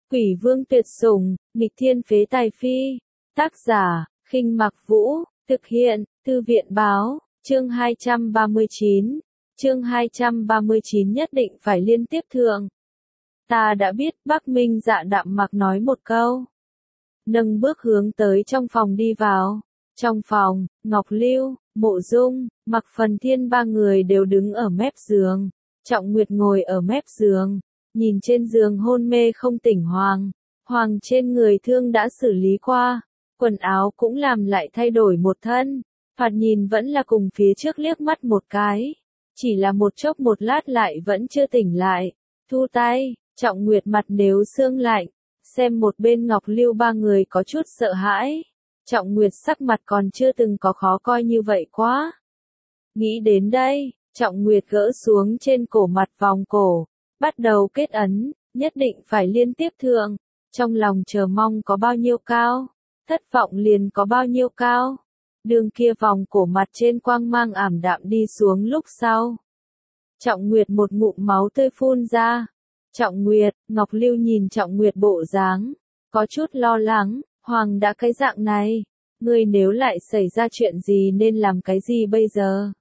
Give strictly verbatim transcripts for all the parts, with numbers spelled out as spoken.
Quỷ vương tuyệt sủng, nghịch thiên phế tài phi. Tác giả, Khinh Mặc Vũ, thực hiện, Thư viện báo, chương hai trăm ba mươi chín. Chương hai trăm ba mươi chín nhất định phải liên tiếp thượng. Ta đã biết, Bắc Minh Dạ đạm mặc nói một câu. Nâng bước hướng tới trong phòng đi vào. Trong phòng, Ngọc Lưu, Mộ Dung, Mặc Phần Thiên ba người đều đứng ở mép giường. Trọng Nguyệt ngồi ở mép giường, nhìn trên giường hôn mê không tỉnh Hoàng. Hoàng trên người thương đã xử lý qua, quần áo cũng làm lại thay đổi một thân. Thoạt nhìn vẫn là cùng phía trước liếc mắt một cái. Chỉ là một chốc một lát lại vẫn chưa tỉnh lại. Thu tay, Trọng Nguyệt mặt nếu xương lạnh. Xem một bên Ngọc Lưu ba người có chút sợ hãi. Trọng Nguyệt sắc mặt còn chưa từng có khó coi như vậy quá. Nghĩ đến đây, Trọng Nguyệt gỡ xuống trên cổ mặt vòng cổ. Bắt đầu kết ấn, nhất định phải liên tiếp thượng. Trong lòng chờ mong có bao nhiêu cao, thất vọng liền có bao nhiêu cao. Đường kia vòng cổ mặt trên quang mang ảm đạm đi xuống lúc sau. Trọng Nguyệt một ngụm máu tươi phun ra. Trọng Nguyệt, Ngọc Lưu nhìn Trọng Nguyệt bộ dáng, có chút lo lắng, Hoàng đã cái dạng này, ngươi nếu lại xảy ra chuyện gì nên làm cái gì bây giờ?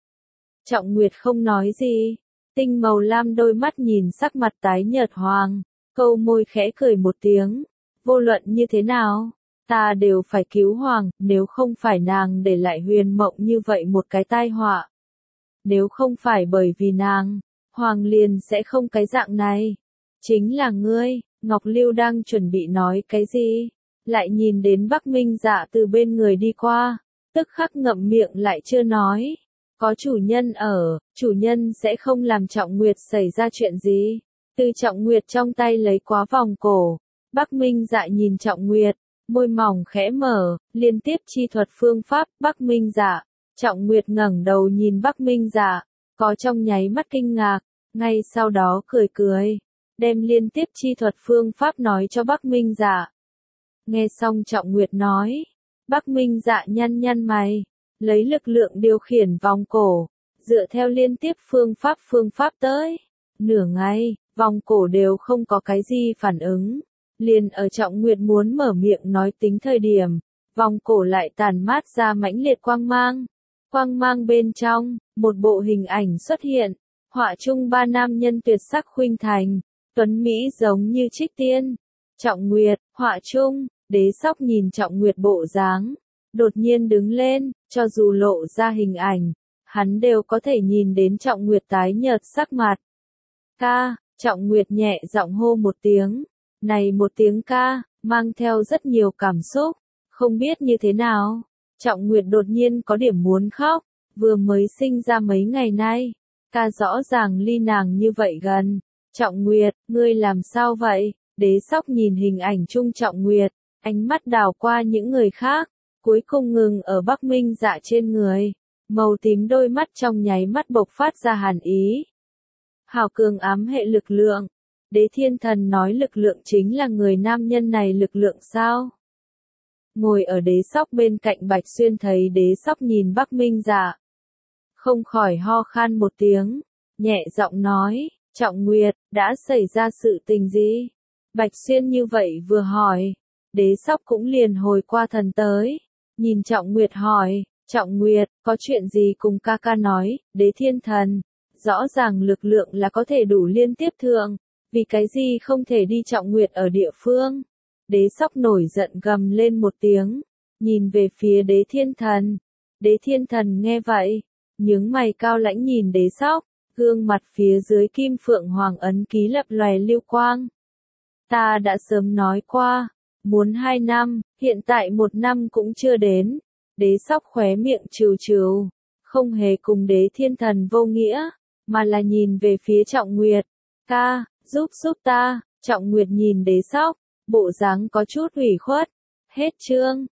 Trọng Nguyệt không nói gì, tinh màu lam đôi mắt nhìn sắc mặt tái nhợt Hoàng, câu môi khẽ cười một tiếng, vô luận như thế nào, ta đều phải cứu Hoàng, nếu không phải nàng để lại Huyền Mộng như vậy một cái tai họa. Nếu không phải bởi vì nàng, Hoàng liền sẽ không cái dạng này. Chính là ngươi, Ngọc Lưu đang chuẩn bị nói cái gì, lại nhìn đến Bắc Minh Dạ từ bên người đi qua, tức khắc ngậm miệng lại chưa nói. Có chủ nhân ở, chủ nhân sẽ không làm Trọng Nguyệt xảy ra chuyện gì. Từ Trọng Nguyệt trong tay lấy quá vòng cổ, Bắc Minh Dạ nhìn Trọng Nguyệt, môi mỏng khẽ mở, liên tiếp chi thuật phương pháp, Bắc Minh Dạ. Trọng Nguyệt ngẩng đầu nhìn Bắc Minh Dạ, có trong nháy mắt kinh ngạc, ngay sau đó cười cười, đem liên tiếp chi thuật phương pháp nói cho Bắc Minh Dạ. Nghe xong Trọng Nguyệt nói, Bắc Minh Dạ nhăn nhăn mày, lấy lực lượng điều khiển vòng cổ, dựa theo liên tiếp phương pháp phương pháp tới. Nửa ngày, vòng cổ đều không có cái gì phản ứng. Liền ở Trọng Nguyệt muốn mở miệng nói tính thời điểm, vòng cổ lại tàn mát ra mãnh liệt quang mang. Quang mang bên trong, một bộ hình ảnh xuất hiện, họa chung ba nam nhân tuyệt sắc khuynh thành, tuấn mỹ giống như trích tiên. Trọng Nguyệt, họa chung, Đế Sóc nhìn Trọng Nguyệt bộ dáng, đột nhiên đứng lên, cho dù lộ ra hình ảnh, hắn đều có thể nhìn đến Trọng Nguyệt tái nhợt sắc mặt. Ca, Trọng Nguyệt nhẹ giọng hô một tiếng, này một tiếng ca, mang theo rất nhiều cảm xúc, không biết như thế nào. Trọng Nguyệt đột nhiên có điểm muốn khóc, vừa mới sinh ra mấy ngày nay, ca rõ ràng ly nàng như vậy gần. Trọng Nguyệt, ngươi làm sao vậy? Đế Sóc nhìn hình ảnh chung Trọng Nguyệt, ánh mắt đảo qua những người khác, cuối cùng ngừng ở Bắc Minh Dạ trên người, màu tím đôi mắt trong nháy mắt bộc phát ra hàn ý. Hào cường ám hệ lực lượng, Đế Thiên Thần nói lực lượng chính là người nam nhân này lực lượng sao? Ngồi ở Đế Sóc bên cạnh Bạch Xuyên thấy Đế Sóc nhìn Bắc Minh Dạ, không khỏi ho khan một tiếng, nhẹ giọng nói, Trọng Nguyệt, đã xảy ra sự tình gì? Bạch Xuyên như vậy vừa hỏi, Đế Sóc cũng liền hồi qua thần tới, nhìn Trọng Nguyệt hỏi, Trọng Nguyệt, có chuyện gì cùng ca ca nói? Đế Thiên Thần, rõ ràng lực lượng là có thể đủ liên tiếp thượng, vì cái gì không thể đi Trọng Nguyệt ở địa phương? Đế Sóc nổi giận gầm lên một tiếng, nhìn về phía Đế Thiên Thần. Đế Thiên Thần nghe vậy, nhướng mày cao lãnh nhìn Đế Sóc, gương mặt phía dưới kim phượng hoàng ấn ký lập lòe lưu quang. Ta đã sớm nói qua, muốn hai năm, hiện tại một năm cũng chưa đến. Đế Sóc khóe miệng trừ trừ, không hề cùng Đế Thiên Thần vô nghĩa, mà là nhìn về phía Trọng Nguyệt. Ca, giúp giúp ta. Trọng Nguyệt nhìn Đế Sóc, bộ dáng có chút ủy khuất. Hết chương.